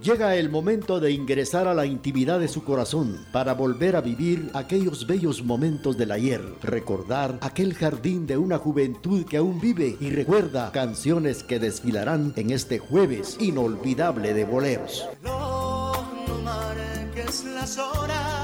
Llega el momento de ingresar a la intimidad de su corazón para volver a vivir aquellos bellos momentos del ayer, recordar aquel jardín de una juventud que aún vive y recuerda canciones que desfilarán en este jueves inolvidable de boleros. No marques las horas.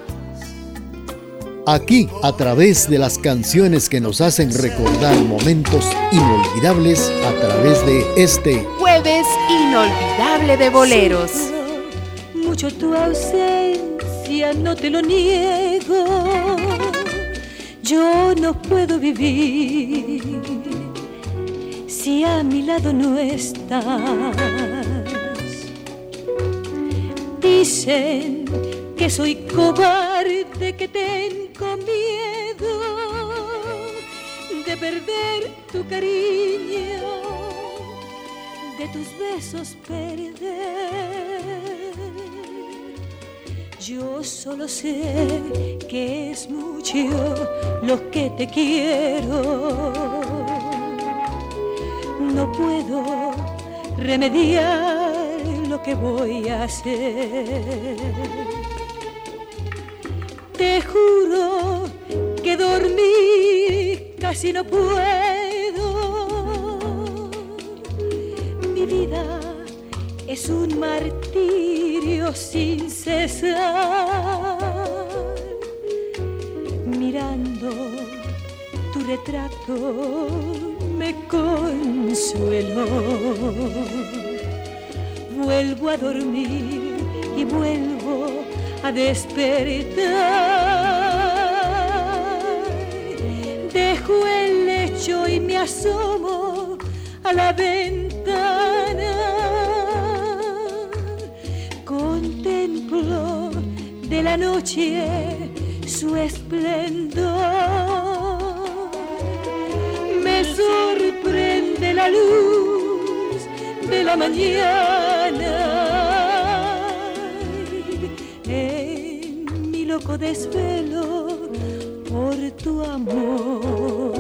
Aquí, a través de las canciones que nos hacen recordar momentos inolvidables, a través de este Jueves Inolvidable de Boleros. Mucho tu ausencia, no te lo niego. Yo no puedo vivir si a mi lado no estás. Dicen que soy cobarde, que tengo miedo de perder tu cariño, de tus besos perder. Yo solo sé que es mucho lo que te quiero. No puedo remediar lo que voy a hacer. Te juro que dormir casi no puedo. Mi vida es un martirio sin cesar. Mirando tu retrato me consuelo. Vuelvo a dormir y vuelvo a despertar. Dejo el lecho y me asomo a la ventana. Contemplo de la noche su esplendor. Me sorprende la luz de la mañana. En mi loco desvelo por tu amor.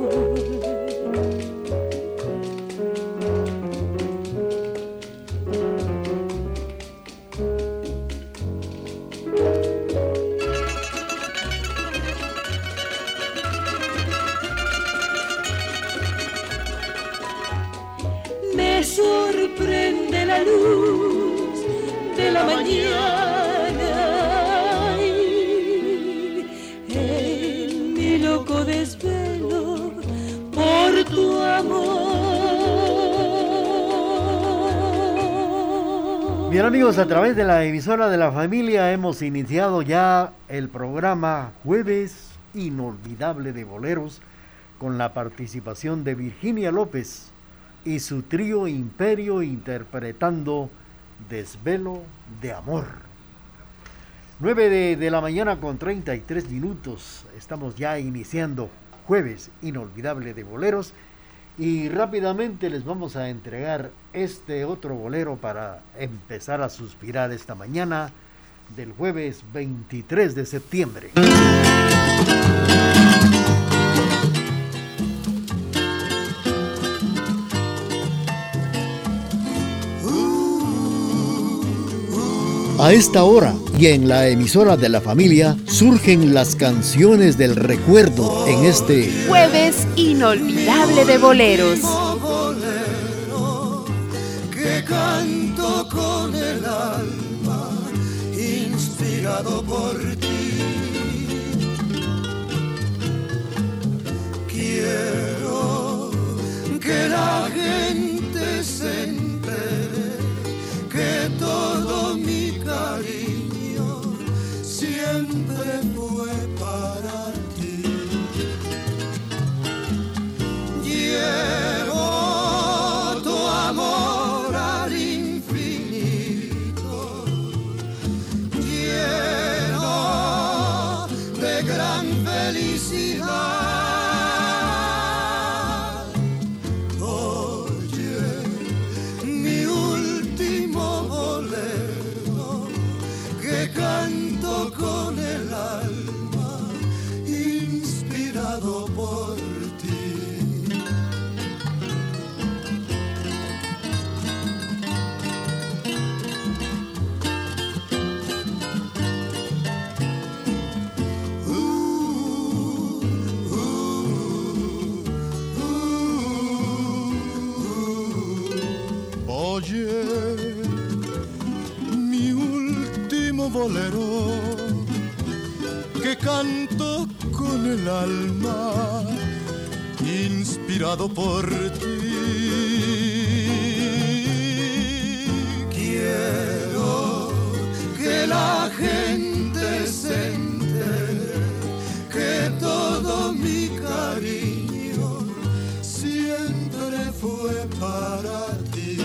Me sorprende la luz de la mañana. En mi loco desvelo por tu amor. Bien, amigos, a través de la emisora de la familia hemos iniciado ya el programa Jueves Inolvidable de Boleros con la participación de Virginia López y su trío Imperio interpretando Desvelo de Amor. 9 de la mañana con 33 minutos. Estamos ya iniciando Jueves Inolvidable de Boleros y rápidamente les vamos a entregar este otro bolero para empezar a suspirar esta mañana del jueves 23 de septiembre. A esta hora y en la emisora de la familia surgen las canciones del recuerdo en este Jueves Inolvidable de Boleros. Bolero que canto con el alma, inspirado por ti. Quiero que la gente se entere que todo mi cariño siempre fue para ti. Llevo tu amor al infinito, lleno rolero que canto con el alma, inspirado por ti. Quiero que la gente se entere que todo mi cariño siempre fue para ti.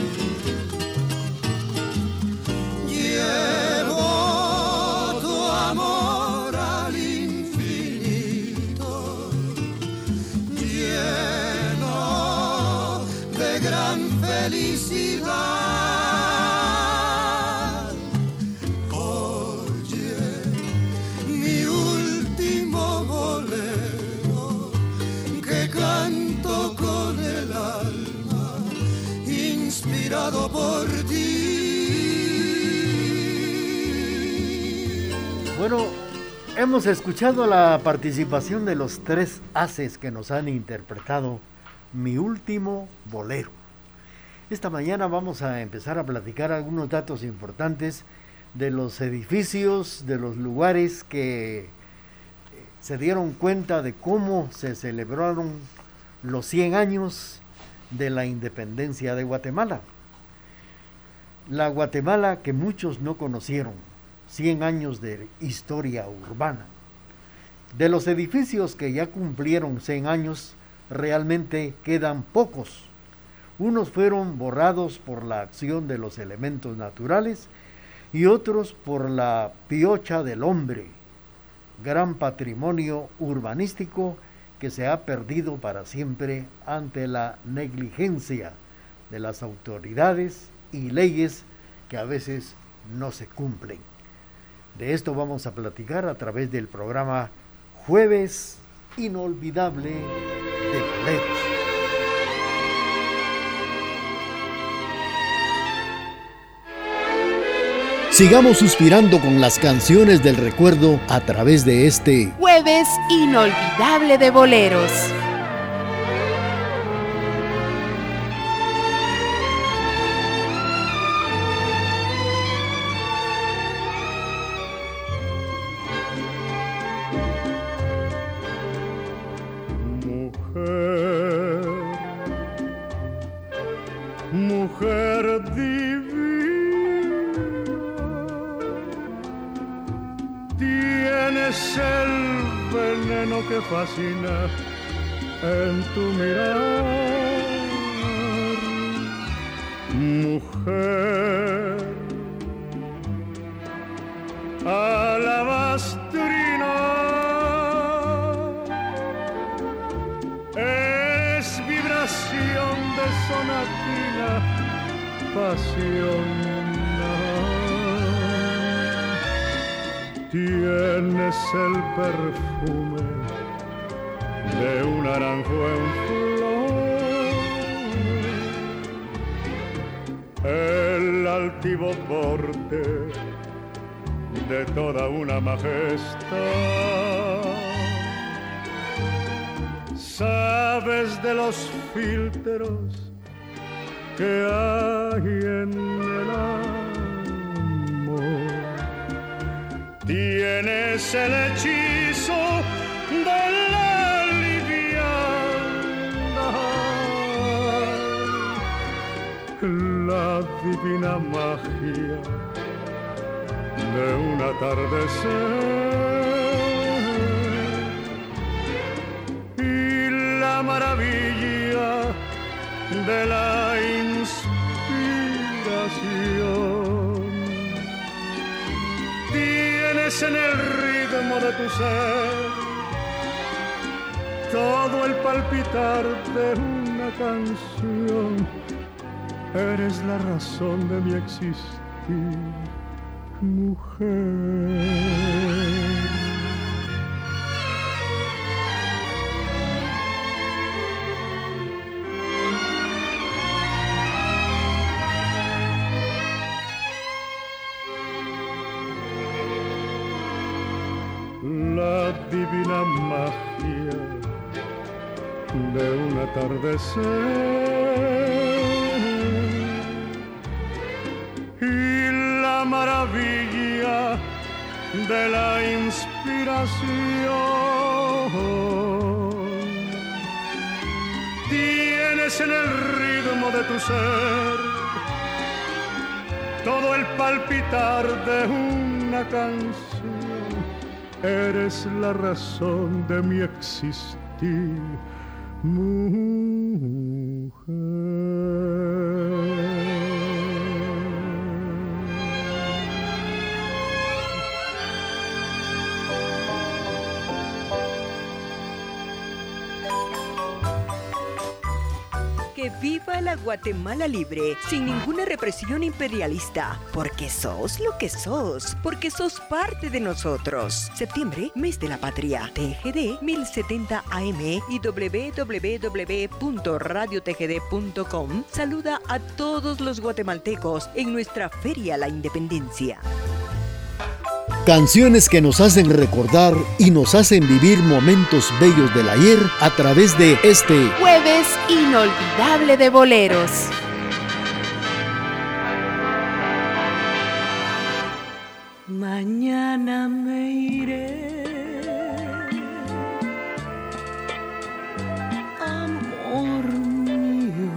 Llevo tu amor al infinito, lleno de gran felicidad. Oye, mi último bolero que canto con el alma, inspirado por ti. Bueno, hemos escuchado la participación de los tres haces que nos han interpretado Mi Último Bolero. Esta mañana vamos a empezar a platicar algunos datos importantes de los edificios, de los lugares que se dieron cuenta de cómo se celebraron los 100 años de la independencia de Guatemala. La Guatemala que muchos no conocieron, 100 años de historia urbana. De los edificios que ya cumplieron 100 años, realmente quedan pocos. Unos fueron borrados por la acción de los elementos naturales y otros por la piocha del hombre, gran patrimonio urbanístico que se ha perdido para siempre ante la negligencia de las autoridades y leyes que a veces no se cumplen. De esto vamos a platicar a través del programa Jueves Inolvidable de Boleros. Sigamos suspirando con las canciones del recuerdo a través de este Jueves Inolvidable de Boleros. Mujer divina, tienes el veneno que fascina en tu mirar. Mujer alabastrina, es vibración de sonatina pasional. Tienes el perfume de un naranjo en flor, el altivo porte de toda una majestad. Sabes de los filtros que hay en el amor, tienes el hechizo de la liviandad, la divina magia de un atardecer y la maravilla de la inspiración. Tienes en el ritmo de tu ser todo el palpitar de una canción. Eres la razón de mi existir, mujer. La divina magia de un atardecer y la maravilla de la inspiración. Tienes en el ritmo de tu ser todo el palpitar de una canción. Eres la razón de mi existir, Que viva la Guatemala libre, sin ninguna represión imperialista, porque sos lo que sos, porque sos parte de nosotros. Septiembre, mes de la patria. TGD 1070 AM y www.radiotgd.com saluda a todos los guatemaltecos en nuestra Feria La Independencia. Canciones que nos hacen recordar y nos hacen vivir momentos bellos del ayer a través de este Jueves inolvidable de boleros. Mañana me iré, amor mío,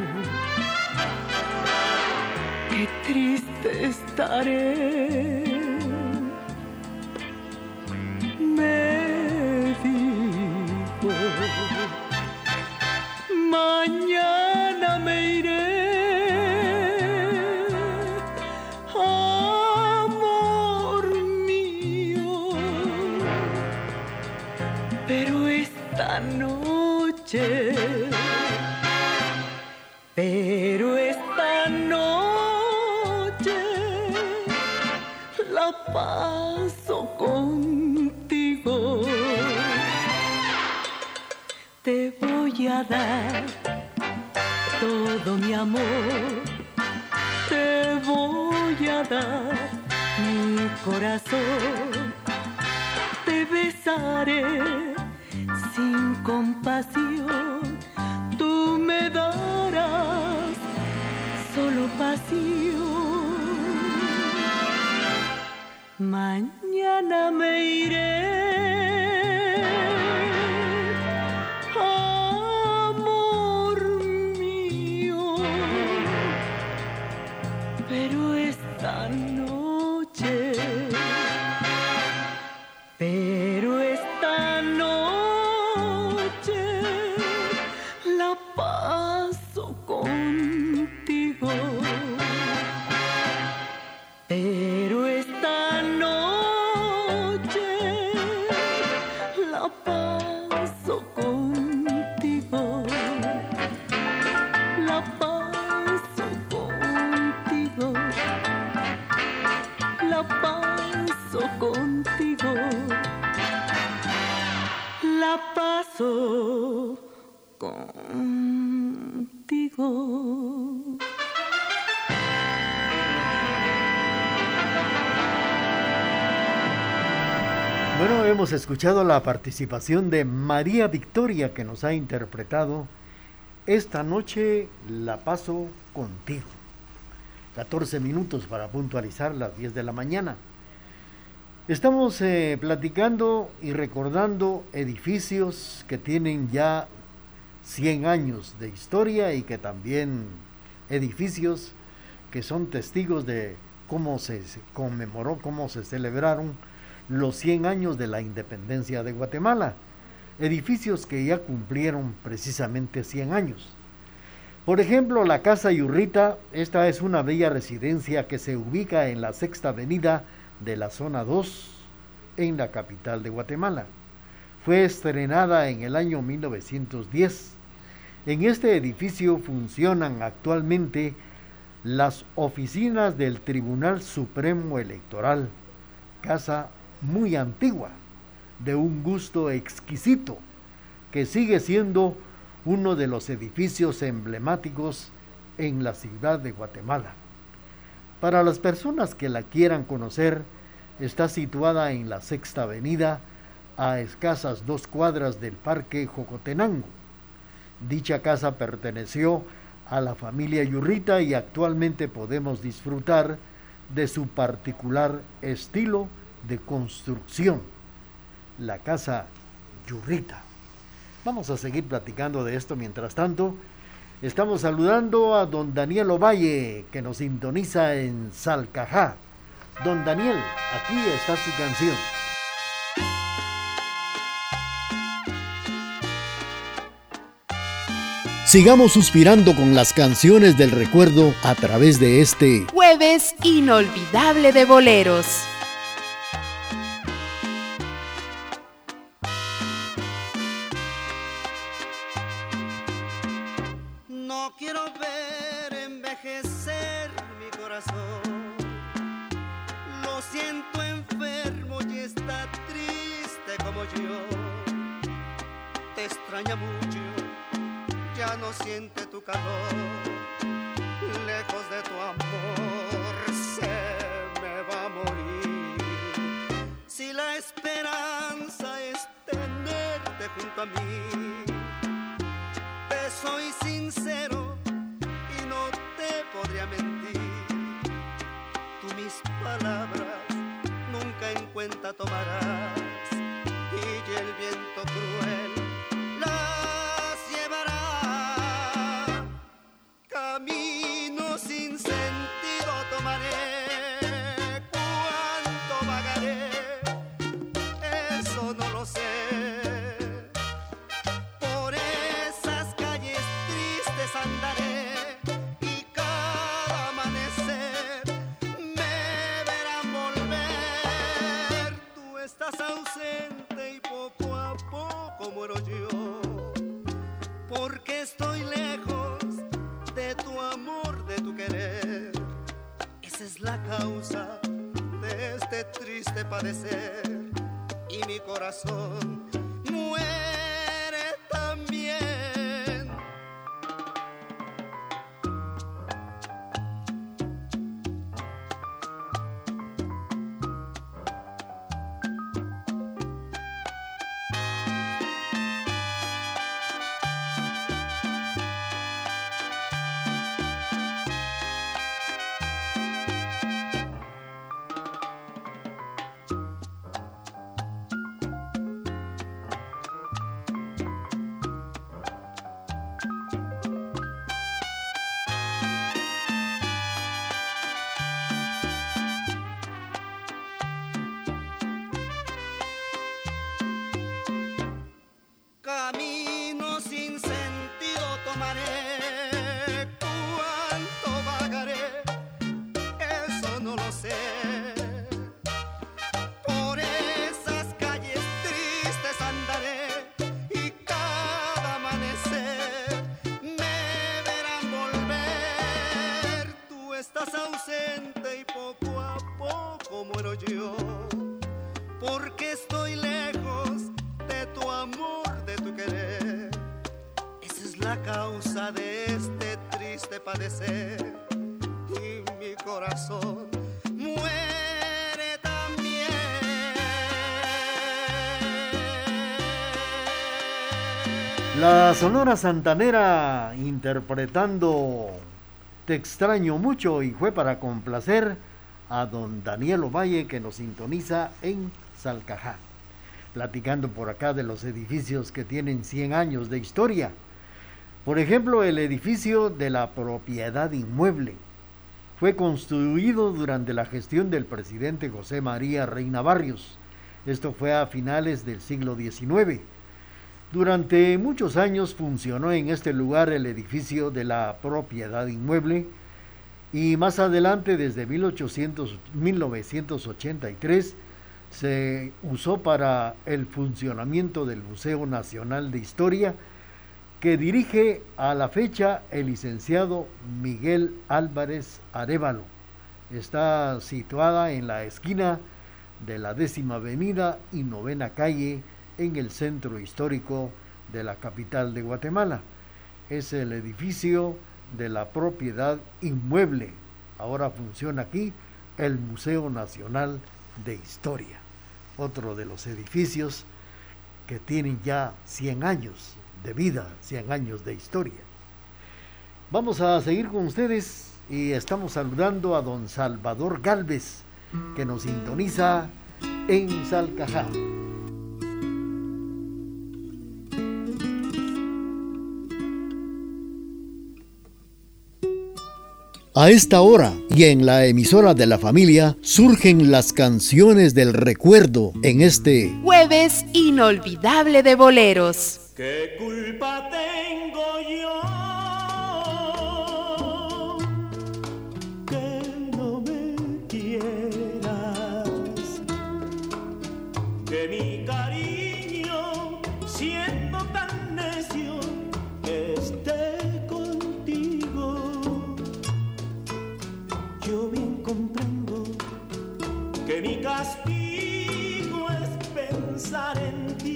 qué triste estaré. Me digo, mañana me iré, amor mío, pero esta noche, la paso contigo. Te voy a dar todo mi amor, te voy a dar mi corazón, te besaré sin compasión, tú me darás solo pasión. Mañana me iré, amor mío, pero esta noche, la paso contigo. Pero esta noche la paso contigo, la paso contigo, la paso contigo, la paso contigo. Bueno, hemos escuchado la participación de María Victoria, que nos ha interpretado Esta noche la paso contigo. 14 minutos para puntualizar las 10 de la mañana. Estamos platicando y recordando edificios que tienen ya 100 años de historia y que también edificios que son testigos de cómo se conmemoró, cómo se celebraron los 100 años de la independencia de Guatemala, edificios que ya cumplieron precisamente 100 años. Por ejemplo, la Casa Yurrita, esta es una bella residencia que se ubica en la Sexta Avenida de la Zona 2, en la capital de Guatemala. Fue estrenada en el año 1910. En este edificio funcionan actualmente las oficinas del Tribunal Supremo Electoral, casa muy antigua, de un gusto exquisito, que sigue siendo uno de los edificios emblemáticos en la ciudad de Guatemala. Para las personas que la quieran conocer, está situada en la Sexta Avenida, a escasas 2 cuadras del Parque Jocotenango. Dicha casa perteneció a la familia Yurrita y actualmente podemos disfrutar de su particular estilo de construcción, la Casa Yurrita. Vamos a seguir platicando de esto. Mientras tanto, estamos saludando a don Daniel Ovalle, que nos sintoniza en Salcajá. Don Daniel, aquí está su canción. Sigamos suspirando con las canciones del recuerdo a través de este Jueves inolvidable de boleros. No quiero ver envejecer mi corazón. Lo siento enfermo y está triste como yo. Te extraña mucho, ya no siente tu calor. Lejos de tu amor se me va a morir. Si la esperanza es tenerte junto a mí, te soy sincero y no te podría mentir. Tú mis palabras nunca en cuenta tomarás, y el viento cruel las llevará. Camino sin sentido tomaré, cuánto vagaré, eso no lo sé. Por esas calles tristes andaré, y cada amanecer me verán volver. Tú estás ausente y poco a poco muero yo, porque estoy lejos de tu amor, de tu querer. Esa es la causa de este triste padecer, y mi corazón muere también. Camino sin sentido tomaré, cuánto vagaré, eso no lo sé. Por esas calles tristes andaré, y cada amanecer me verán volver. Tú estás ausente y poco a poco muero yo, porque estoy lejos de tu amor, de tu querer. Esa es la causa de este triste padecer, y mi corazón muere también. La Sonora Santanera interpretando Te extraño mucho, y fue para complacer a don Daniel Ovalle, que nos sintoniza en Salcajá. Platicando por acá de los edificios que tienen 100 años de historia. Por ejemplo, el edificio de la Propiedad Inmueble fue construido durante la gestión del presidente José María Reina Barrios. Esto fue a finales del siglo XIX. Durante muchos años funcionó en este lugar el edificio de la Propiedad Inmueble, y más adelante, desde 1983, se usó para el funcionamiento del Museo Nacional de Historia, que dirige a la fecha el licenciado Miguel Álvarez Arévalo. Está situada en la esquina de la 10ª Avenida y 9ª Calle, en el centro histórico de la capital de Guatemala. Es el edificio de la Propiedad Inmueble. Ahora funciona aquí el Museo Nacional de Historia, otro de los edificios que tienen ya 100 años de vida, 100 años de historia. Vamos a seguir con ustedes, y estamos saludando a don Salvador Gálvez, que nos sintoniza en Salcajá. A esta hora y en la emisora de la familia surgen las canciones del recuerdo en este Jueves inolvidable de boleros. ¿Qué culpa tengo yo que no me quieras? Que mi cariño, siendo tan necio, esté contigo. Yo bien comprendo que mi castigo es pensar en ti.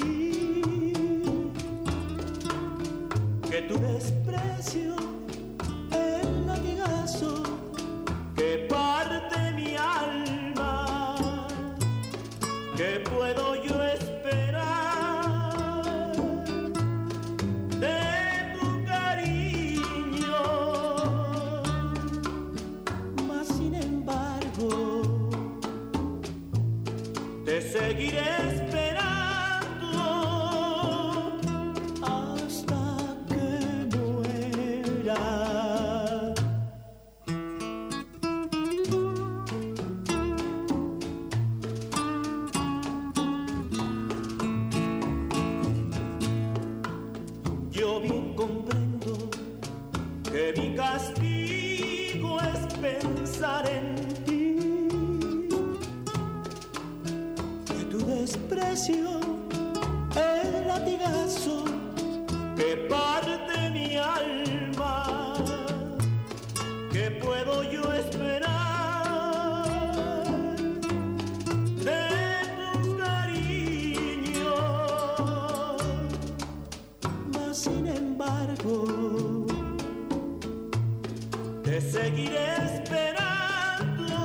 Que tu desprecio, el latigazo que parte mi alma, que puedo yo esperar de tu cariño, mas sin embargo te seguiré esperando. Yo bien comprendo que mi castigo es pensar en ti, que tu desprecio, el latigazo que parte mi alma, que puedo yo esperar de tus cariños, mas sin embargo te seguiré esperando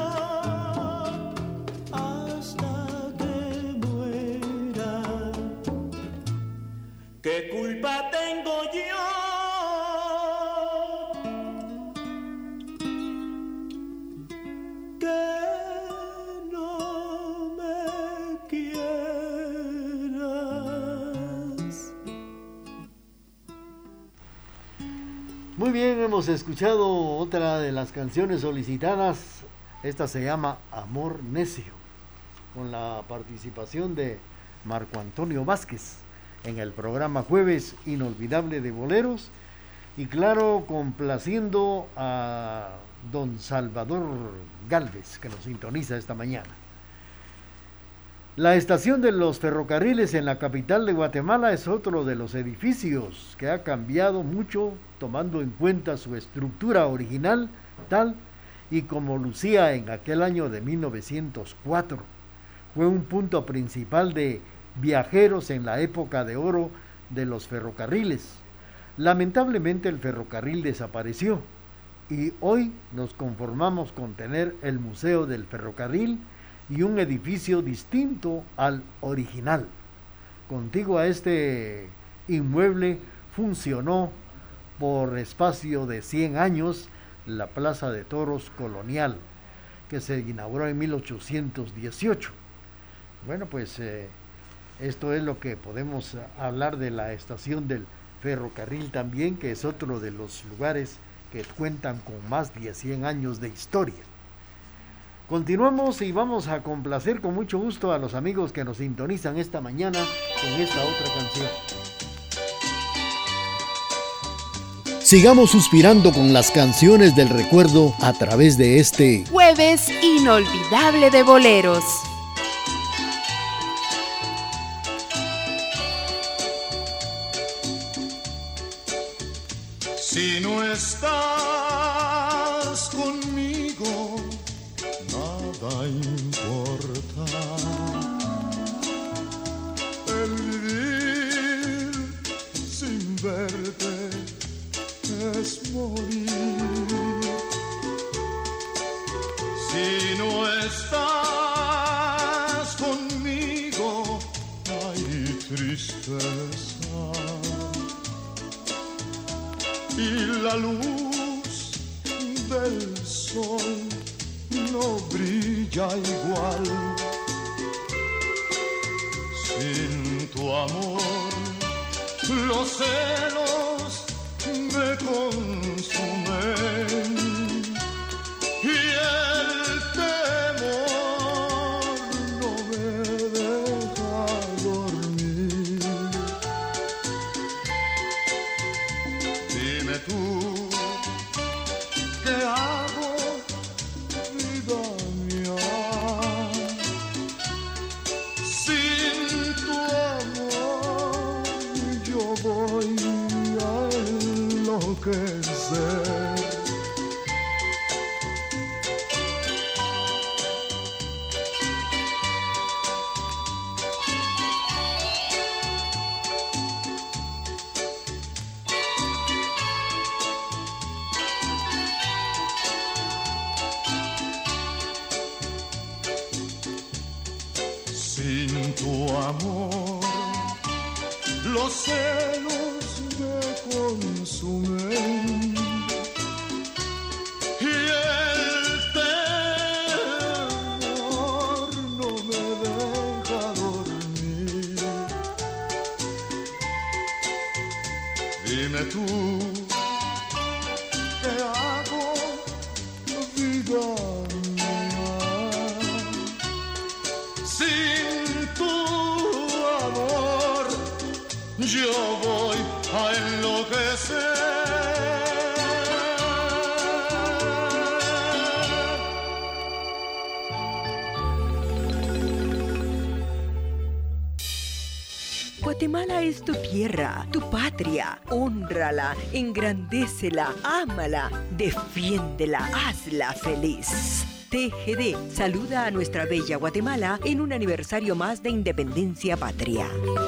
hasta que muera. ¿Qué culpa tengo yo que no me quieras? Muy bien, hemos escuchado otra de las canciones solicitadas. Esta se llama Amor Necio, con la participación de Marco Antonio Vázquez en el programa Jueves Inolvidable de Boleros, y claro, complaciendo a don Salvador Galvez, que nos sintoniza esta mañana. La estación de los ferrocarriles en la capital de Guatemala es otro de los edificios que ha cambiado mucho, tomando en cuenta su estructura original, tal y como lucía en aquel año de 1904. Fue un punto principal de viajeros en la época de oro de los ferrocarriles. Lamentablemente el ferrocarril desapareció y hoy nos conformamos con tener el Museo del Ferrocarril y un edificio distinto al original. Contiguo a este inmueble funcionó por espacio de 100 años la Plaza de Toros Colonial, que se inauguró en 1818. Bueno, pues esto es lo que podemos hablar de la estación del ferrocarril también, que es otro de los lugares que cuentan con más de 100 años de historia. Continuamos y vamos a complacer con mucho gusto a los amigos que nos sintonizan esta mañana con esta otra canción. Sigamos suspirando con las canciones del recuerdo a través de este Jueves inolvidable de boleros. Si no estás conmigo, nada importa. El vivir sin verte es morir. Si no estás conmigo, hay tristeza. Y la luz del sol no brilla igual. Sin tu amor, los celos me consumen y el temor no me deja dormir. Dime tú, ¿qué hago, vida mía? Sin tu amor yo voy a enloquecer. Sin tu amor, los celos me consumen y el temor no me deja dormir. Dime tú, ¿qué hago, vida mía? Sin tu amor yo voy a enloquecer. Guatemala es tu tierra, tu patria. Hónrala, engrandécela, ámala, defiéndela, hazla feliz. TGD saluda a nuestra bella Guatemala en un aniversario más de independencia patria.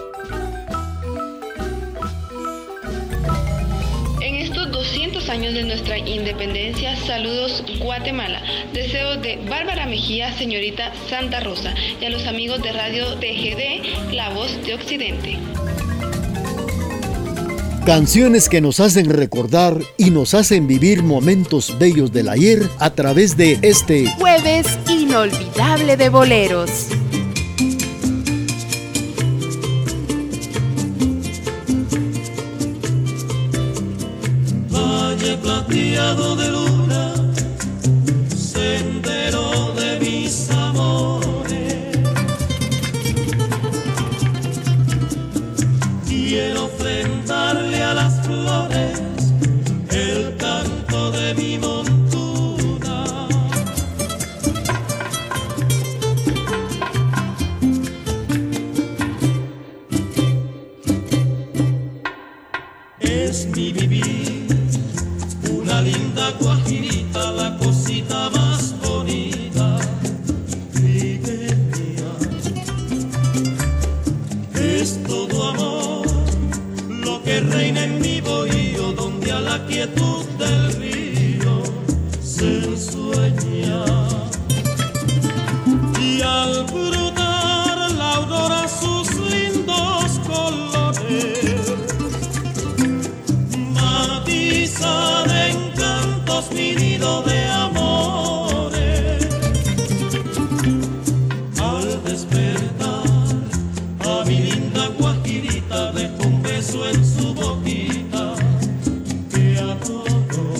En estos 200 años de nuestra independencia, saludos Guatemala. Deseos de Bárbara Mejía, señorita Santa Rosa, y a los amigos de Radio TGD, La Voz de Occidente. Canciones que nos hacen recordar y nos hacen vivir momentos bellos del ayer a través de este Jueves inolvidable de boleros. Valle plateado de luna, sendero de mis amores. Quiero ofrendarle a las flores el canto de mi montura. Es mi vivir una linda guajirita, la cosita más bonita, trigueña. Es todo amor lo que reina en mi bohío, donde a la quietud del río se ensueña. Y al brotar la aurora sus lindos colores, matiza de encantos mi nido de amores. Al despertar a mi linda guajirita dejo un beso en su boquita que adoro.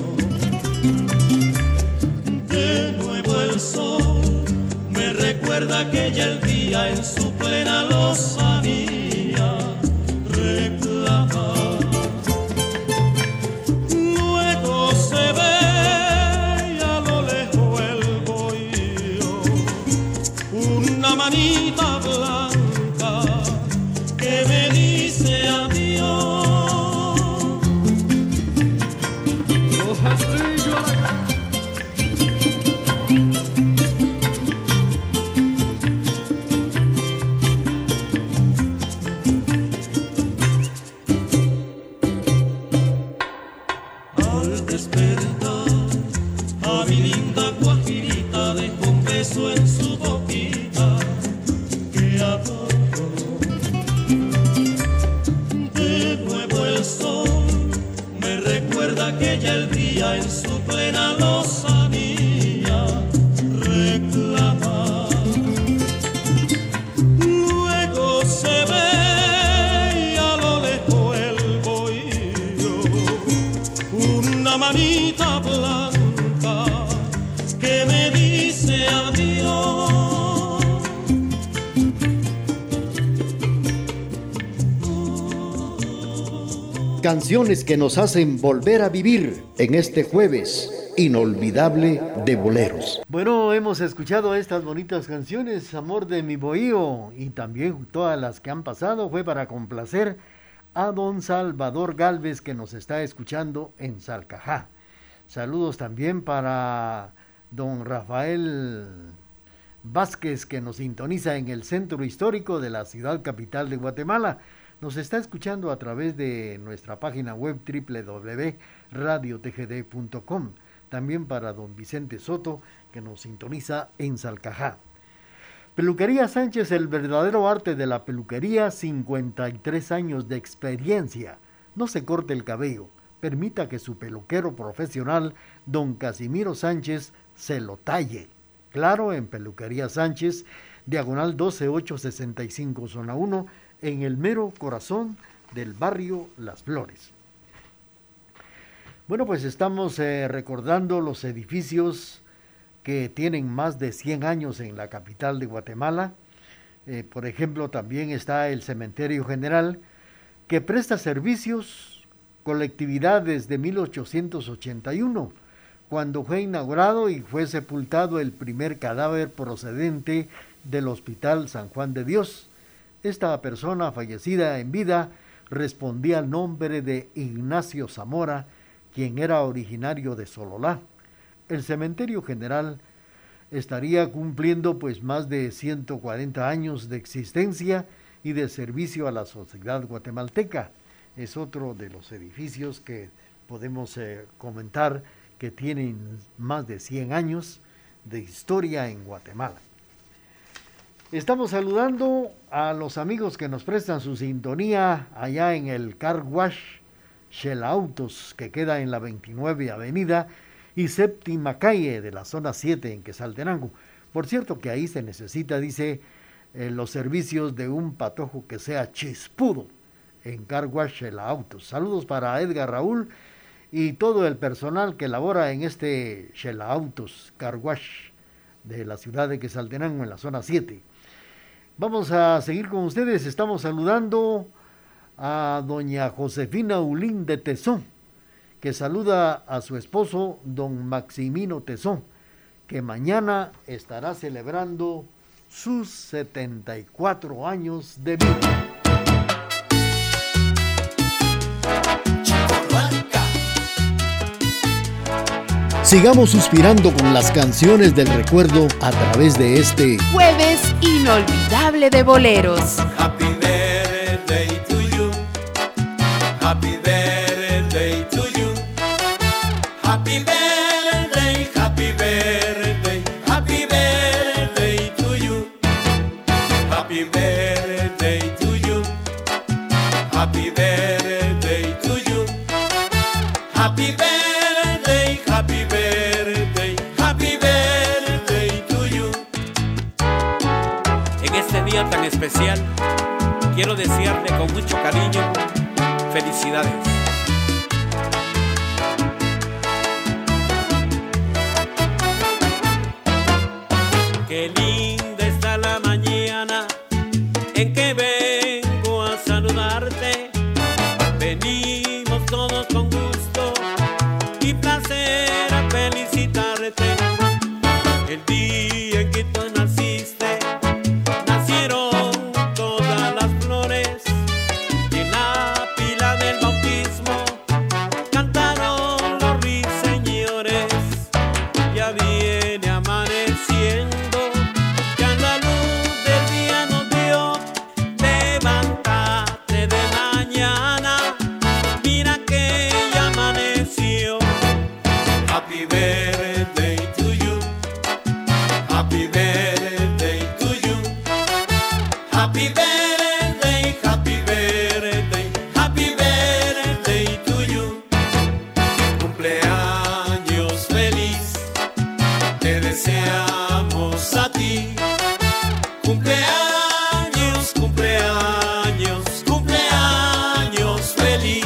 De nuevo el sol me recuerda aquel día en su plena lozanía reclama. Luego se ve a lo lejos el bohío, una manita blanca que me dice adiós. Al despertar a mi linda guajirita dejo un beso en su boquita que adoro. De nuevo el sol me recuerda aquel día en su plena lozanía reclama. Luego se canciones que nos hacen volver a vivir en este jueves inolvidable de boleros. Bueno, hemos escuchado estas bonitas canciones, Amor de mi bohío, y también todas las que han pasado fue para complacer a don Salvador Galvez, que nos está escuchando en Salcajá. Saludos también para don Rafael Vázquez, que nos sintoniza en el centro histórico de la ciudad capital de Guatemala. Nos está escuchando a través de nuestra página web www.radiotgd.com. También para don Vicente Soto, que nos sintoniza en Salcajá. Peluquería Sánchez, el verdadero arte de la peluquería, 53 años de experiencia. No se corte el cabello, permita que su peluquero profesional, don Casimiro Sánchez, se lo talle. Claro, en Peluquería Sánchez, diagonal 12865, zona 1, en el mero corazón del barrio Las Flores. Bueno, pues estamos recordando los edificios que tienen más de 100 años en la capital de Guatemala. Por ejemplo, también está el Cementerio General, que presta servicios, colectividad desde 1881, cuando fue inaugurado y fue sepultado el primer cadáver procedente del Hospital San Juan de Dios. Esta persona fallecida en vida respondía al nombre de Ignacio Zamora, quien era originario de Sololá. El Cementerio General estaría cumpliendo pues más de 140 años de existencia y de servicio a la sociedad guatemalteca. Es otro de los edificios que podemos comentar que tienen más de 100 años de historia en Guatemala. Estamos saludando a los amigos que nos prestan su sintonía allá en el Car Wash Shell Autos, que queda en la 29 Avenida y séptima calle de la zona 7 en Quetzaltenango. Por cierto que ahí se necesita, dice, los servicios de un patojo que sea chispudo en Car Wash Shell Autos. Saludos para Edgar Raúl y todo el personal que labora en este Shell Autos Car Wash de la ciudad de Quetzaltenango en la zona 7. Vamos a seguir con ustedes. Estamos saludando a doña Josefina Ulín de Tezón, que saluda a su esposo don Maximino Tezón, que mañana estará celebrando sus 74 años de vida. Sigamos suspirando con las canciones del recuerdo a través de este Jueves inolvidable de boleros. Happy birthday to you. Happy birthday to you. Happy birthday, happy birthday, happy birthday to you. Happy birthday to you. Happy birthday to you. Happy birthday, happy birthday, happy birthday to you. En este día tan especial, quiero desearle con mucho cariño felicidades. Qué linda está la mañana en que vengo a saludarte. Venimos todos con gusto y placer a felicitarte. El día en que tú naciste, nacieron todas las flores y en la pila del bautismo cantaron los ruiseñores. Ya viene amaneciendo, ya la luz del día nos dio. Levántate de mañana, mira que ya amaneció. Happy birthday to you. Happy birthday to you. Happy birthday, happy birthday, happy birthday to you. Cumpleaños feliz, te deseamos a ti. Cumpleaños, cumpleaños, cumpleaños feliz.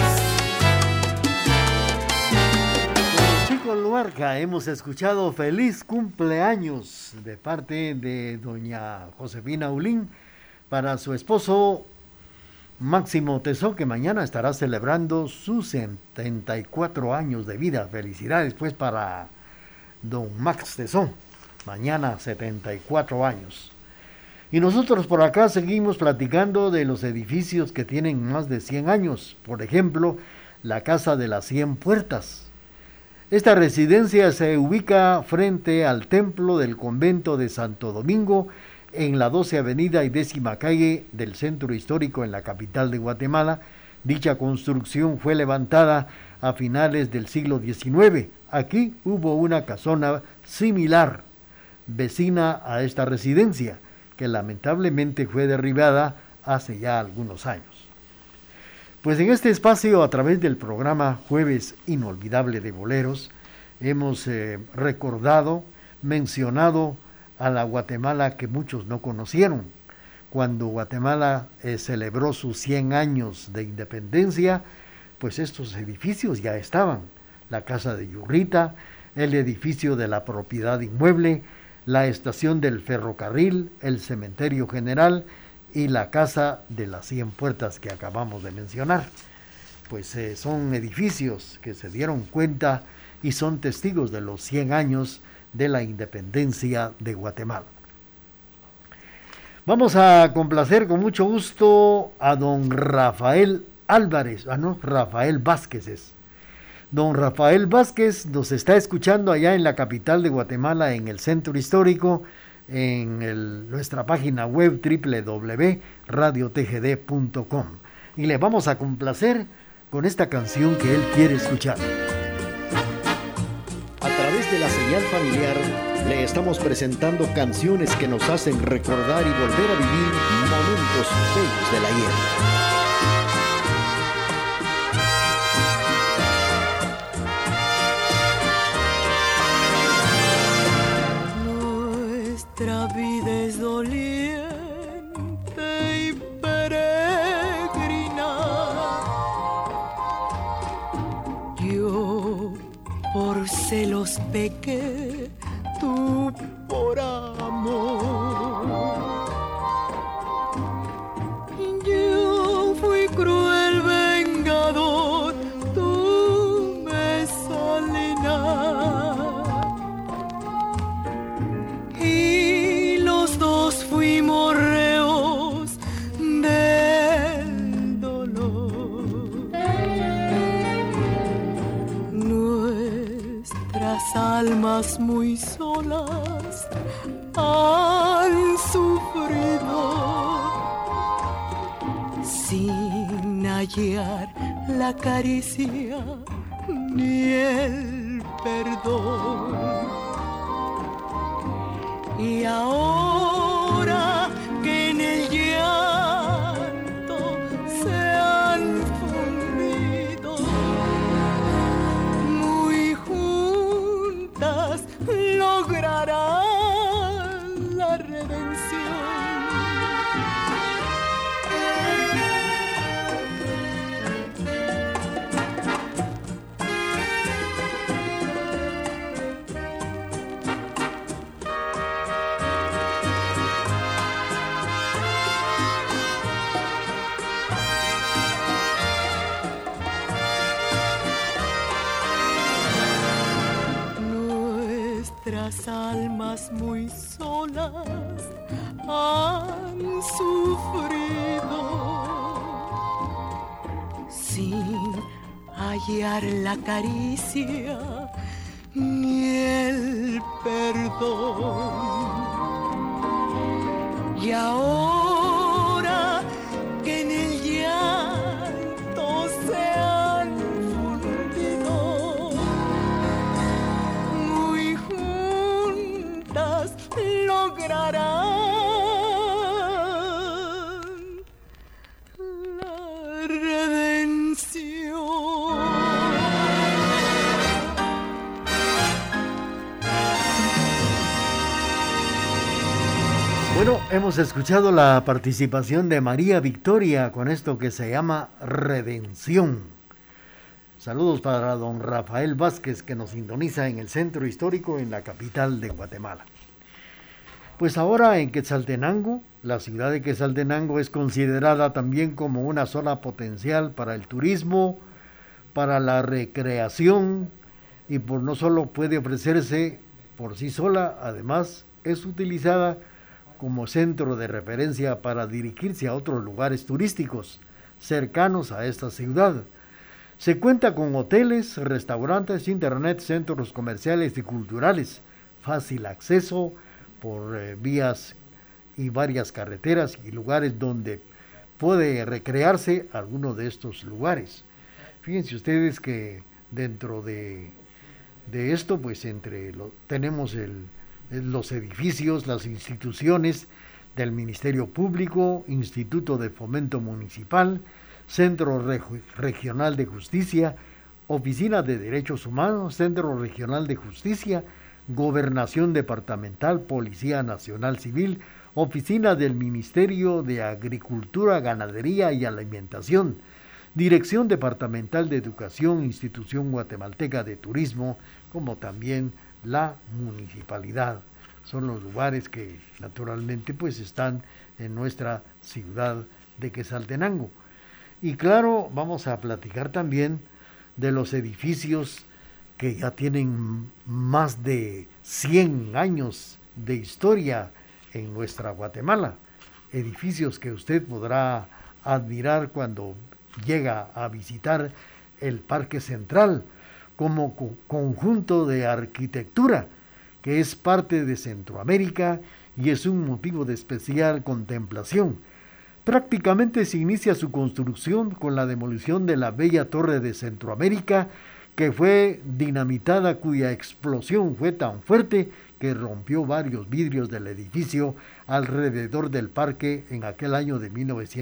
Chico Luarca, hemos escuchado Feliz Cumpleaños de parte de doña Josefina Ulín para su esposo Máximo Tezó, que mañana estará celebrando sus 74 años de vida. Felicidades pues para don Max Tezó, mañana 74 años. Y nosotros por acá seguimos platicando de los edificios que tienen más de 100 años. Por ejemplo, la Casa de las 100 Puertas. Esta residencia se ubica frente al templo del convento de Santo Domingo, en la 12 Avenida y 10ª Calle del Centro Histórico en la capital de Guatemala. Dicha construcción fue levantada a finales del siglo XIX. Aquí hubo una casona similar, vecina a esta residencia, que lamentablemente fue derribada hace ya algunos años. Pues en este espacio, a través del programa Jueves Inolvidable de Boleros, hemos recordado, mencionado a la Guatemala que muchos no conocieron. Cuando Guatemala celebró sus 100 años de independencia, pues estos edificios ya estaban. La Casa de Yurrita, el edificio de la propiedad inmueble, la estación del ferrocarril, el cementerio general y la Casa de las 100 Puertas que acabamos de mencionar. Pues son edificios que se dieron cuenta y son testigos de los 100 años de la independencia de Guatemala. Vamos a complacer con mucho gusto a don Rafael Álvarez, Rafael Vázquez. Don Rafael Vázquez nos está escuchando allá en la capital de Guatemala, en el Centro Histórico, en nuestra página web www.radiotgd.com. Y le vamos a complacer con esta canción que él quiere escuchar. A través de la señal familiar le estamos presentando canciones que nos hacen recordar y volver a vivir momentos bellos del ayer. Nuestra vida es doliente y peregrina. Yo por celos pequé, tú por amor. Yo fui cruel vengador, tú Mesalina. Y los dos fuimos reos del dolor. Nuestras almas muy solas han sufrido sin hallar la caricia ni el perdón. Y ahora que en el llanto se han fundido, muy juntas lograrán la redención. Nuestras almas muy solas han sufrido sin hallar la caricia ni el perdón. Y ahora que en el llanto se han fundido, muy juntas lograrán la redención. Bueno, hemos escuchado la participación de María Victoria con esto que se llama Redención. Saludos para don Rafael Vázquez, que nos sintoniza en el Centro Histórico en la capital de Guatemala. Pues ahora en Quetzaltenango, la ciudad de Quetzaltenango es considerada también como una zona potencial para el turismo, para la recreación, y por no solo puede ofrecerse por sí sola, además es utilizada como centro de referencia para dirigirse a otros lugares turísticos cercanos a esta ciudad. Se cuenta con hoteles, restaurantes, internet, centros comerciales y culturales, fácil acceso por vías y varias carreteras y lugares donde puede recrearse alguno de estos lugares. Fíjense ustedes que dentro de esto, pues tenemos los edificios, las instituciones del Ministerio Público, Instituto de Fomento Municipal, Centro Regional de Justicia, Oficina de Derechos Humanos, Centro Regional de Justicia, Gobernación Departamental, Policía Nacional Civil, Oficina del Ministerio de Agricultura, Ganadería y Alimentación, Dirección Departamental de Educación, Institución Guatemalteca de Turismo, como también la municipalidad. Son los lugares que naturalmente pues están en nuestra ciudad de Quetzaltenango. Y claro, vamos a platicar también de los edificios que ya tienen más de 100 años de historia en nuestra Guatemala. Edificios que usted podrá admirar cuando llega a visitar el Parque Central como conjunto de arquitectura que es parte de Centroamérica y es un motivo de especial contemplación. Prácticamente se inicia su construcción con la demolición de la bella Torre de Centroamérica, que fue dinamitada, cuya explosión fue tan fuerte que rompió varios vidrios del edificio alrededor del parque en aquel año de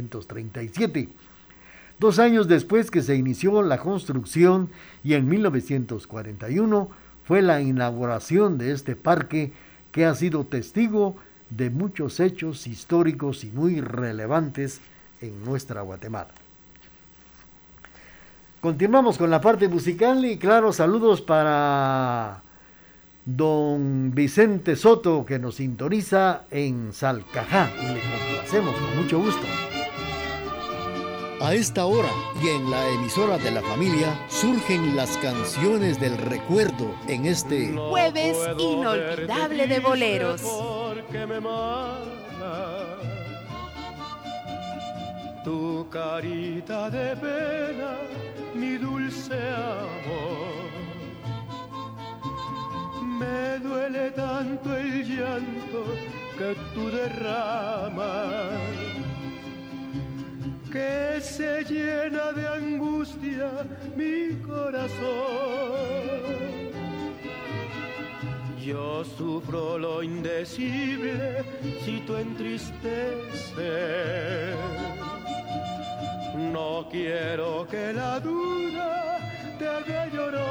1937. 2 años después que se inició la construcción y en 1941 fue la inauguración de este parque, que ha sido testigo de muchos hechos históricos y muy relevantes en nuestra Guatemala. Continuamos con la parte musical y claro, saludos para don Vicente Soto, que nos sintoniza en Salcajá, y le complacemos con mucho gusto. A esta hora y en la emisora de la familia surgen las canciones del recuerdo en este Jueves Inolvidable de Boleros. Porque me mata tu carita de pena, mi dulce amor. Me duele tanto el llanto que tú derramas, que se llena de angustia mi corazón. Yo sufro lo indecible si tú entristeces. No quiero que la duda te haga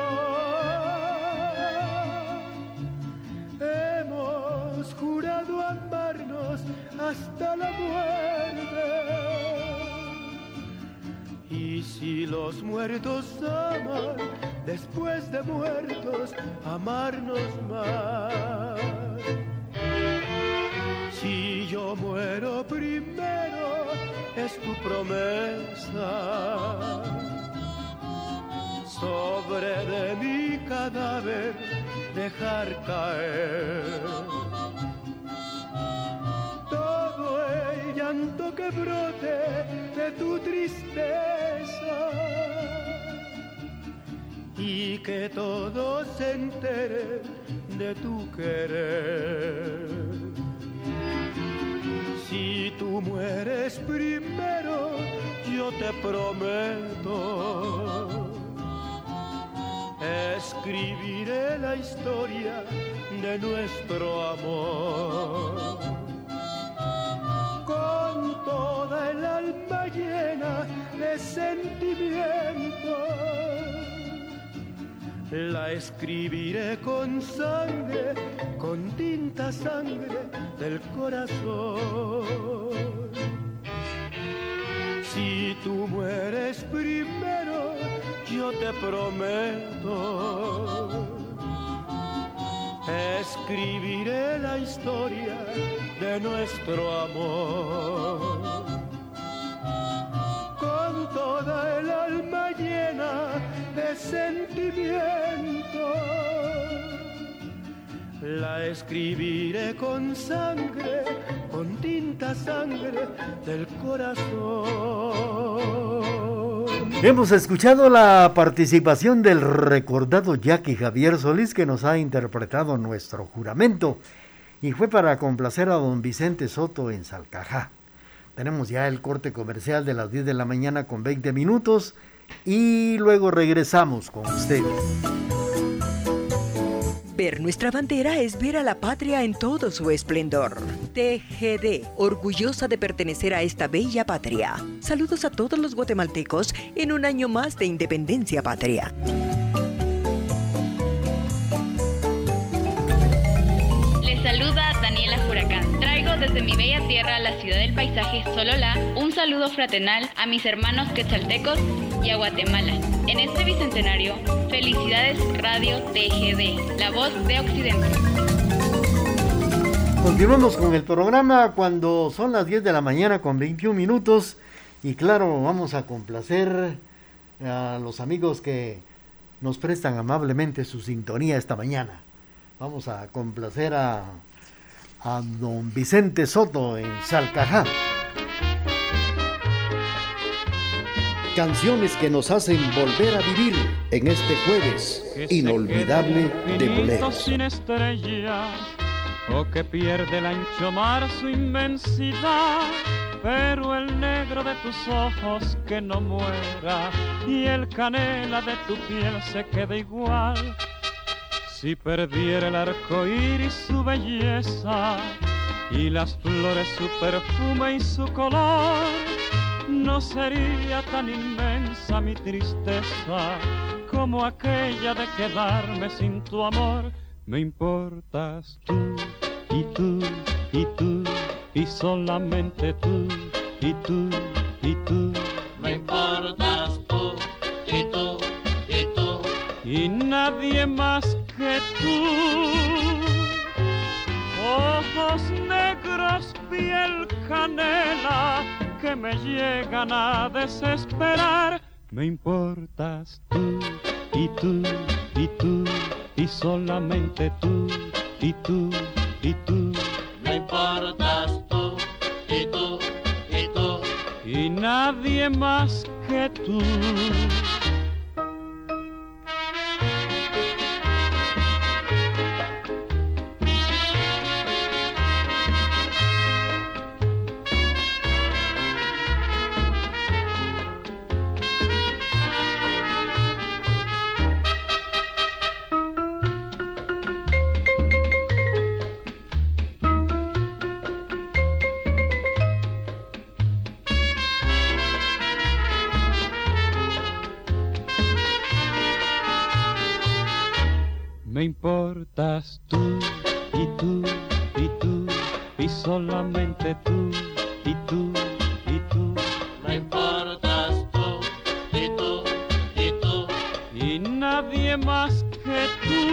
llorar. Hemos jurado amarnos hasta la muerte. Y si los muertos aman, después de muertos, amarnos más. Si yo muero primero, es tu promesa. Sobre de mi cadáver, dejar caer todo el llanto que brote de tu tristeza, y que todos se enteren de tu querer. Si tú mueres primero, yo te prometo, escribiré la historia de nuestro amor. Con toda el alma llena de sentimiento, la escribiré con sangre, con tinta sangre del corazón. Si tú mueres primero, yo te prometo, escribiré la historia de nuestro amor. Con toda el alma llena de sentimiento, la escribiré con sangre, con tinta sangre del corazón. Hemos escuchado la participación del recordado Jackie Javier Solís, que nos ha interpretado Nuestro Juramento, y fue para complacer a don Vicente Soto en Salcajá. Tenemos ya el corte comercial de las 10 de la mañana con 20 minutos y luego regresamos con ustedes. Ver nuestra bandera es ver a la patria en todo su esplendor. TGD, orgullosa de pertenecer a esta bella patria. Saludos a todos los guatemaltecos en un año más de independencia patria. Les saluda Daniela Huracán. Traigo desde mi bella tierra, la ciudad del paisaje, Sololá, un saludo fraternal a mis hermanos quetzaltecos y a Guatemala. En este bicentenario, felicidades Radio TGD, la voz de Occidente. Continuamos con el programa cuando son las 10 de la mañana con 21 minutos y claro, vamos a complacer a los amigos que nos prestan amablemente su sintonía esta mañana. Vamos a complacer a don Vicente Soto en Salcajá. Canciones que nos hacen volver a vivir en este jueves inolvidable de boleros. Sin estrellas, o que pierde el ancho mar su inmensidad, pero el negro de tus ojos que no muera y el canela de tu piel se quede igual. Si perdiera el arco iris su belleza y las flores su perfume y su color, no sería tan inmensa mi tristeza como aquella de quedarme sin tu amor. Me importas tú y tú y tú y solamente tú y tú y tú. Me importas tú y tú y tú y nadie más que tú. Ojos negros, piel canela, que me llegan a desesperar. Me importas tú y tú y tú y solamente tú y tú y tú. Me importas tú y tú y tú y nadie más que tú. Me importas tú y tú y tú y solamente tú y tú y tú. Me importas tú y tú y tú y nadie más que tú.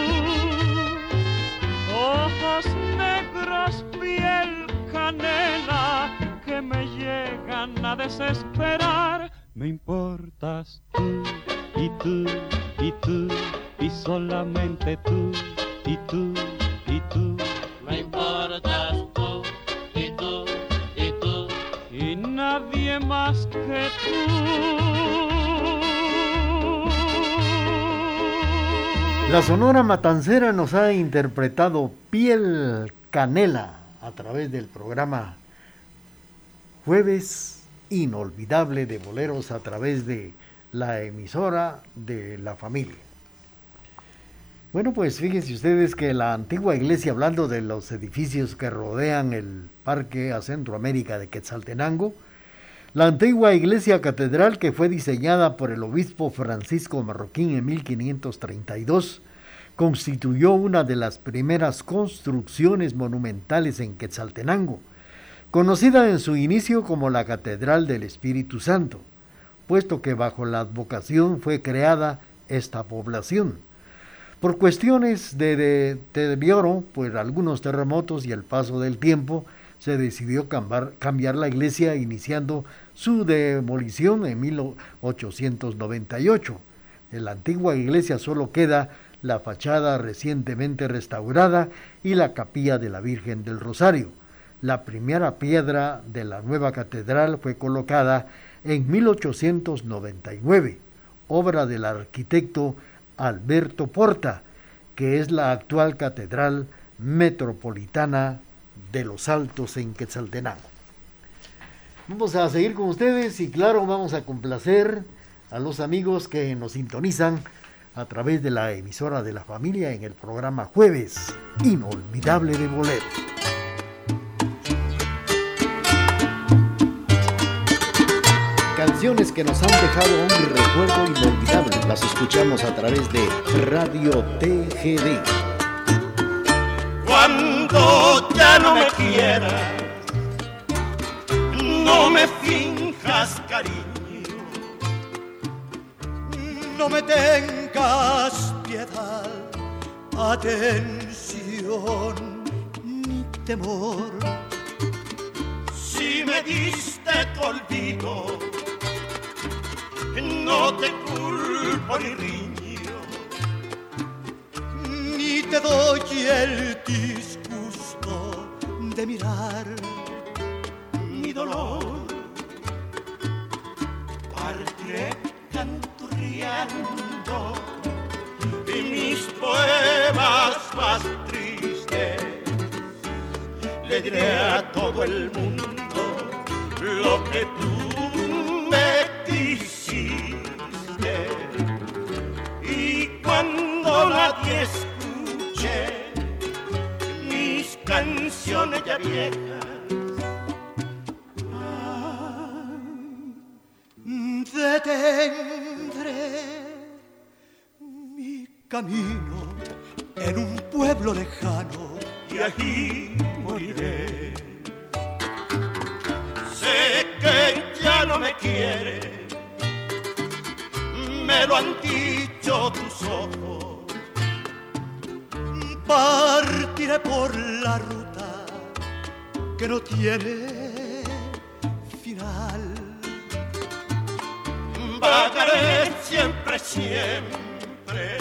Ojos negros, piel canela, que me llegan a desesperar. Me importas tú y tú y tú y solamente tú y tú y tú. Me importas tú y tú y tú y nadie más que tú. La Sonora Matancera nos ha interpretado Piel Canela a través del programa Jueves Inolvidable de Boleros a través de la emisora de la familia. Bueno, pues fíjense ustedes que la antigua iglesia, hablando de los edificios que rodean el Parque a Centroamérica de Quetzaltenango, la antigua iglesia catedral, que fue diseñada por el obispo Francisco Marroquín en 1532, constituyó una de las primeras construcciones monumentales en Quetzaltenango, conocida en su inicio como la Catedral del Espíritu Santo, puesto que bajo la advocación fue creada esta población. Por cuestiones de deterioro, pues algunos terremotos y el paso del tiempo, se decidió cambiar la iglesia, iniciando su demolición en 1898. En la antigua iglesia solo queda la fachada recientemente restaurada y la capilla de la Virgen del Rosario. La primera piedra de la nueva catedral fue colocada en 1899, obra del arquitecto Alberto Porta, que es la actual Catedral Metropolitana de los Altos en Quetzaltenango. Vamos a seguir con ustedes y claro, vamos a complacer a los amigos que nos sintonizan a través de la emisora de la familia en el programa Jueves Inolvidable de Boleros. Canciones que nos han dejado un recuerdo inolvidable, las escuchamos a través de Radio TGD. Cuando ya no me quieras, no me finjas cariño, no me tengas piedad, atención ni temor. Si me diste tu olvido, no te culpo ni riño, ni te doy el disgusto de mirar mi dolor. Partiré canturreando y mis poemas más tristes le diré a todo el mundo lo que tú me hiciste. Y cuando nadie escuche mis canciones ya viejas, detendré mi camino en un pueblo lejano y allí moriré. Sé que ya no me quiere, me lo han dicho tus ojos. Partiré por la ruta que no tiene final. Vagaré siempre, siempre,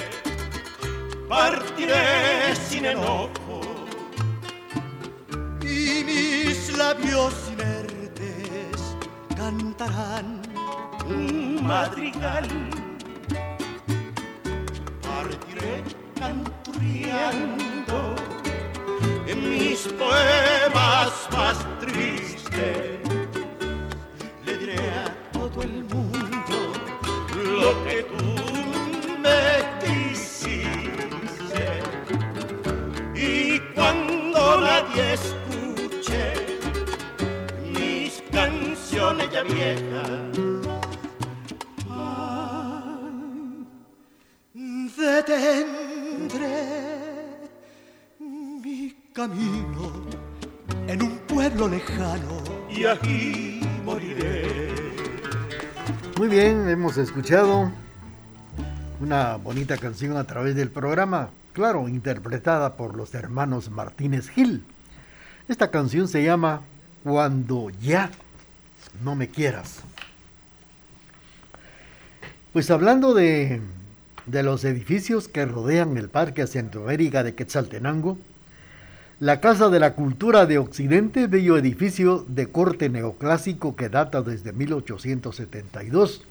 partiré sin enojo y mis labios inertes cantarán un madrigal. Partiré canturreando en mis poemas más tristes, le diré a todo el mundo lo que tú me hiciste. Y cuando nadie escuche mis canciones ya viejas, detendré mi camino en un pueblo lejano y aquí moriré. Muy bien, hemos escuchado una bonita canción a través del programa, claro, interpretada por los hermanos Martínez Gil. Esta canción se llama Cuando ya no me quieras. Pues hablando de los edificios que rodean el Parque Centroamérica de Quetzaltenango, la Casa de la Cultura de Occidente, bello edificio de corte neoclásico que data desde 1872.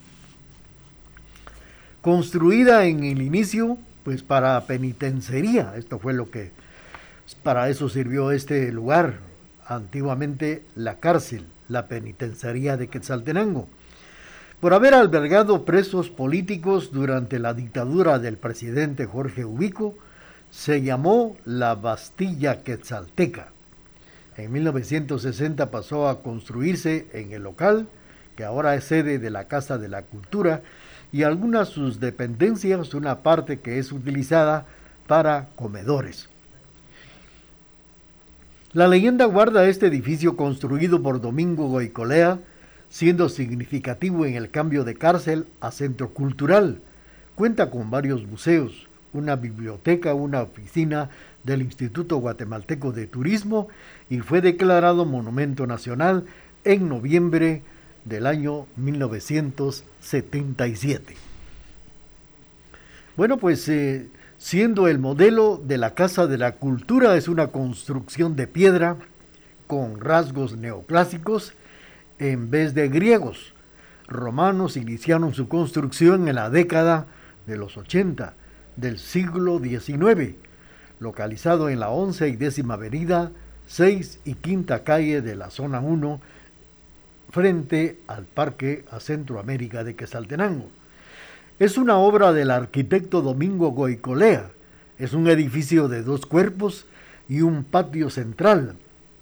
Construida en el inicio, pues para penitenciaría, esto fue lo que, para eso sirvió este lugar, antiguamente la cárcel, la penitenciaría de Quetzaltenango, por haber albergado presos políticos durante la dictadura del presidente Jorge Ubico. Se llamó la Bastilla Quetzalteca. En 1960 pasó a construirse en el local, que ahora es sede de la Casa de la Cultura, y algunas sus dependencias, una parte que es utilizada para comedores. La leyenda guarda este edificio construido por Domingo Goicolea, siendo significativo en el cambio de cárcel a centro cultural. Cuenta con varios museos, una biblioteca, una oficina del Instituto Guatemalteco de Turismo y fue declarado Monumento Nacional en noviembre del año 1977. Bueno, pues siendo el modelo de la Casa de la Cultura, es una construcción de piedra con rasgos neoclásicos en vez de griegos. Romanos iniciaron su construcción en la década de los 80 del siglo XIX, localizado en la 11 y 10ª avenida, 6 y 5ª calle de la zona 1, frente al Parque a Centroamérica de Quetzaltenango. Es una obra del arquitecto Domingo Goicolea. Es un edificio de 2 cuerpos y un patio central.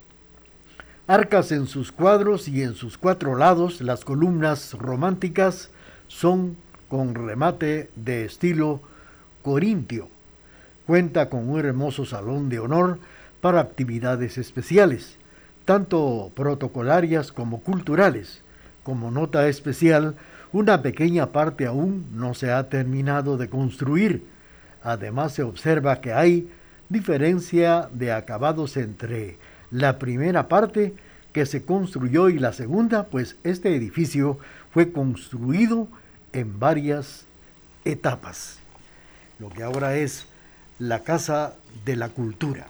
Arcas en sus cuadros y en sus 4 lados. Las columnas románticas son con remate de estilo corintio. Cuenta con un hermoso salón de honor para actividades especiales, tanto protocolarias como culturales. Como nota especial, una pequeña parte aún no se ha terminado de construir. Además, se observa que hay diferencia de acabados entre la primera parte que se construyó y la segunda, pues este edificio fue construido en varias etapas. Lo que ahora es la Casa de la Cultura.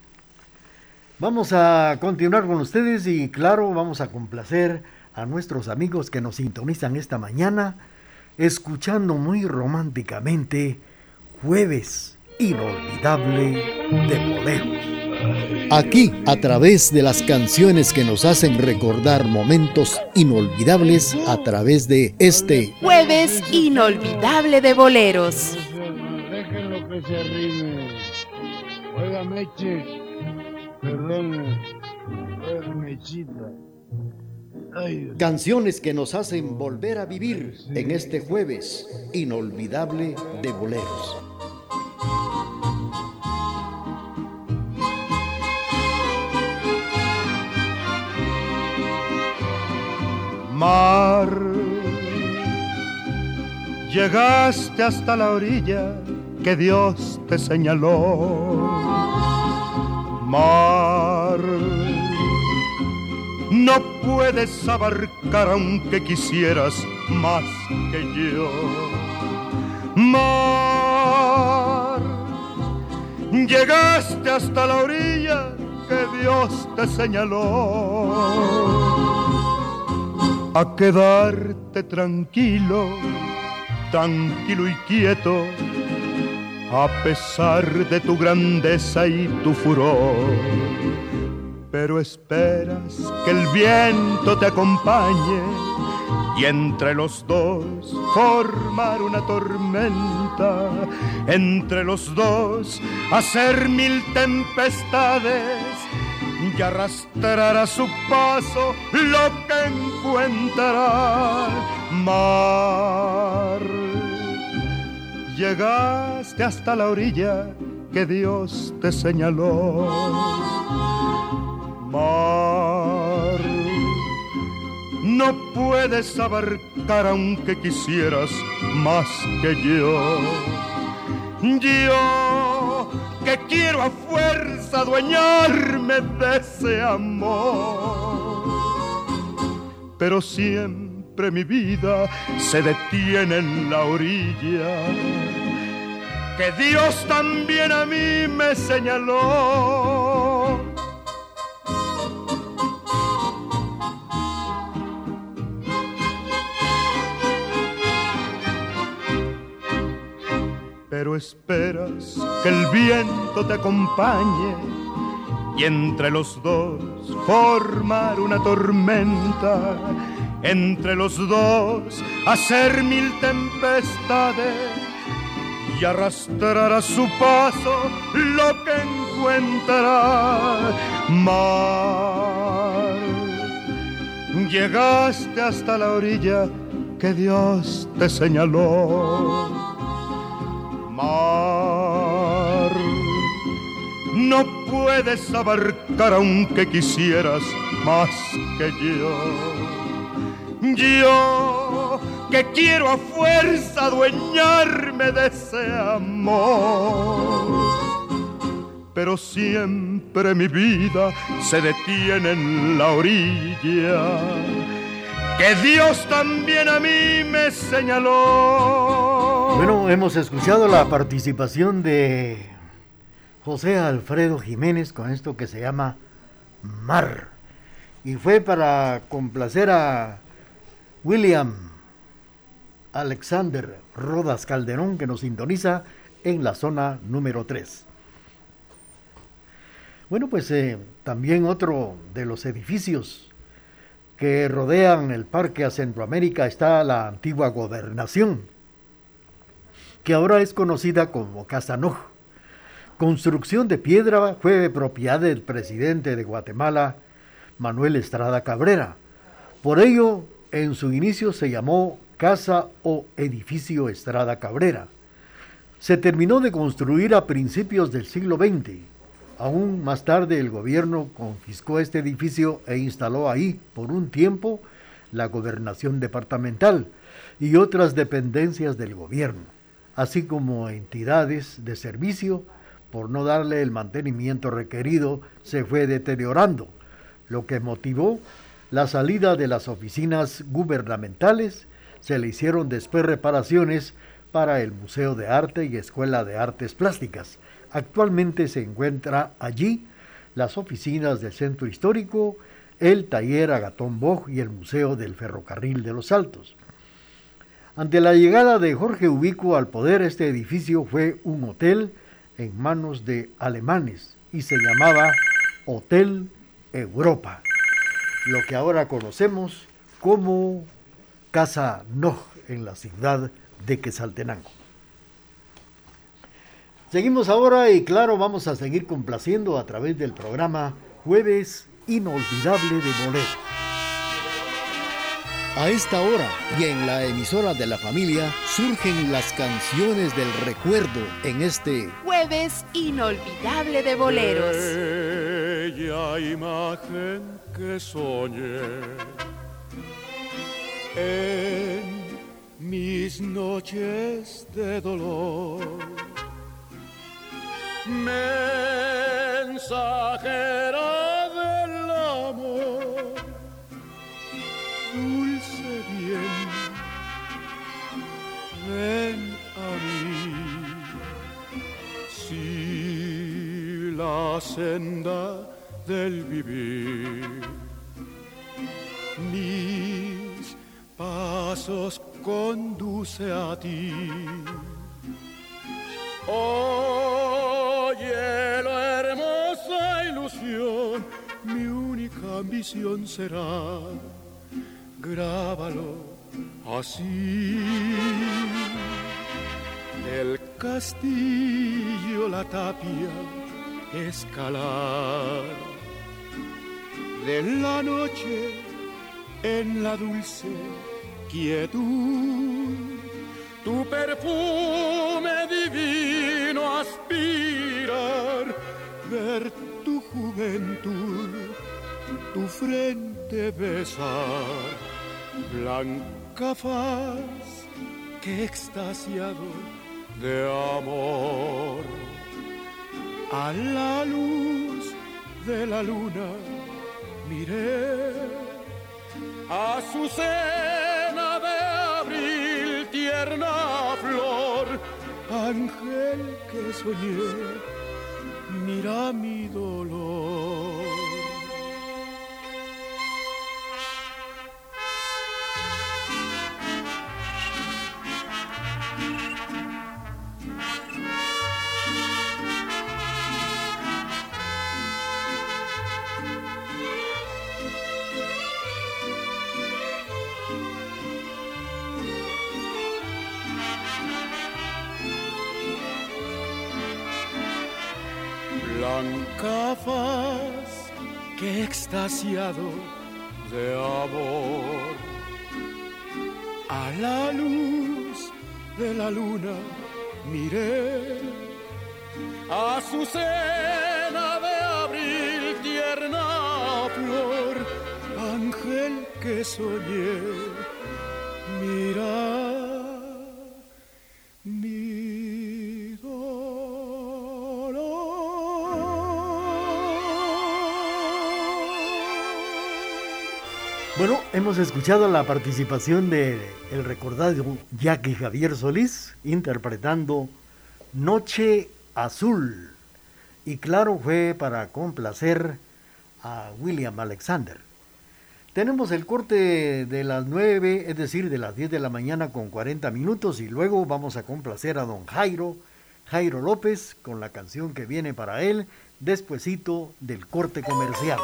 Vamos a continuar con ustedes y claro, vamos a complacer a nuestros amigos que nos sintonizan esta mañana, escuchando muy románticamente Jueves Inolvidable de Boleros. Aquí, a través de las canciones que nos hacen recordar momentos inolvidables, a través de este Jueves Inolvidable de Boleros. Déjenlo que se arrime. Oiga, Meche, perdón, oiga, Mechita. Canciones que nos hacen volver a vivir en este Jueves Inolvidable de Boleros. Mar, llegaste hasta la orilla que Dios te señaló. Mar, no puedes abarcar aunque quisieras más que yo. Mar, llegaste hasta la orilla que Dios te señaló. A quedarte tranquilo, tranquilo y quieto, a pesar de tu grandeza y tu furor. Pero esperas que el viento te acompañe y entre los dos formar una tormenta, entre los dos hacer 1000 tempestades y arrastrar a su paso lo que encuentra. Mar, llegaste hasta la orilla que Dios te señaló. Mar, no puedes abarcar aunque quisieras más que yo. Yo que quiero a fuerza adueñarme de ese amor, pero siempre mi vida se detiene en la orilla que Dios también a mí me señaló. Pero esperas que el viento te acompañe y entre los dos formar una tormenta, entre los dos hacer 1000 tempestades y arrastrar a su paso lo que encuentra. Mar, llegaste hasta la orilla que Dios te señaló. Mar, no puedes abarcar aunque quisieras más que yo. Yo que quiero a fuerza adueñarme de ese amor. Pero siempre mi vida se detiene en la orilla que Dios también a mí me señaló. Bueno, hemos escuchado la participación de José Alfredo Jiménez con esto que se llama Mar. Y fue para complacer a William Alexander Rodas Calderón, que nos sintoniza en la zona número 3. Bueno, pues también otro de los edificios que rodean el Parque a Centroamérica está la antigua gobernación, que ahora es conocida como Casa Noj. Construcción de piedra, fue propiedad del presidente de Guatemala, Manuel Estrada Cabrera. Por ello, en su inicio se llamó Casa o Edificio Estrada Cabrera. Se terminó de construir a principios del siglo XX. Aún más tarde el gobierno confiscó este edificio e instaló ahí por un tiempo la gobernación departamental y otras dependencias del gobierno, así como entidades de servicio. Por no darle el mantenimiento requerido, se fue deteriorando, lo que motivó la salida de las oficinas gubernamentales. Se le hicieron después reparaciones para el Museo de Arte y Escuela de Artes Plásticas. Actualmente se encuentra allí las oficinas del Centro Histórico, el Taller Agatón Boj y el Museo del Ferrocarril de los Altos. Ante la llegada de Jorge Ubico al poder, este edificio fue un hotel en manos de alemanes y se llamaba Hotel Europa, lo que ahora conocemos como Casa Noj en la ciudad de Quetzaltenango. Seguimos ahora y claro, vamos a seguir complaciendo a través del programa Jueves Inolvidable de Boleros. A esta hora y en la emisora de la familia surgen las canciones del recuerdo en este Jueves Inolvidable de Boleros. Bella imagen que soñé en mis noches de dolor, mensajera del amor, dulce bien, ven a mí. Si la senda del vivir mis pasos conduce a ti, oye la hermosa ilusión, mi única ambición será, grábalo así. Del castillo la tapia escalar, de la noche en la dulce quietud, tu perfume divino aspirar, ver tu juventud, tu frente besar, blanca faz que extasiado de amor, a la luz de la luna miré, azucena de abril, tierna flor, ángel que soñé, mira mi dolor. Blanca faz que extasiado de amor, a la luz de la luna miré, azucena de abril, tierna flor, ángel que soñé, mira Bueno, hemos escuchado la participación de el recordado Jackie Javier Solís interpretando Noche Azul. Y claro, fue para complacer a William Alexander. Tenemos el corte de las 9, es decir, de las 10 de la mañana con 40 minutos y luego vamos a complacer a don Jairo López con la canción que viene para él despuesito del corte comercial.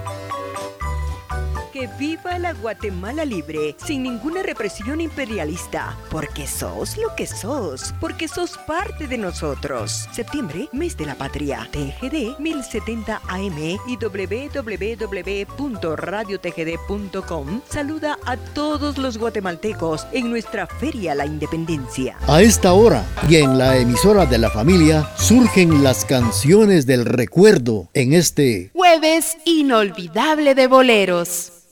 Que viva la Guatemala libre, sin ninguna represión imperialista, porque sos lo que sos, porque sos parte de nosotros. Septiembre, mes de la patria. TGD 1070 AM y www.radiotgd.com saluda a todos los guatemaltecos en nuestra Feria La Independencia. A esta hora y en la emisora de la familia surgen las canciones del recuerdo en este Jueves inolvidable de boleros.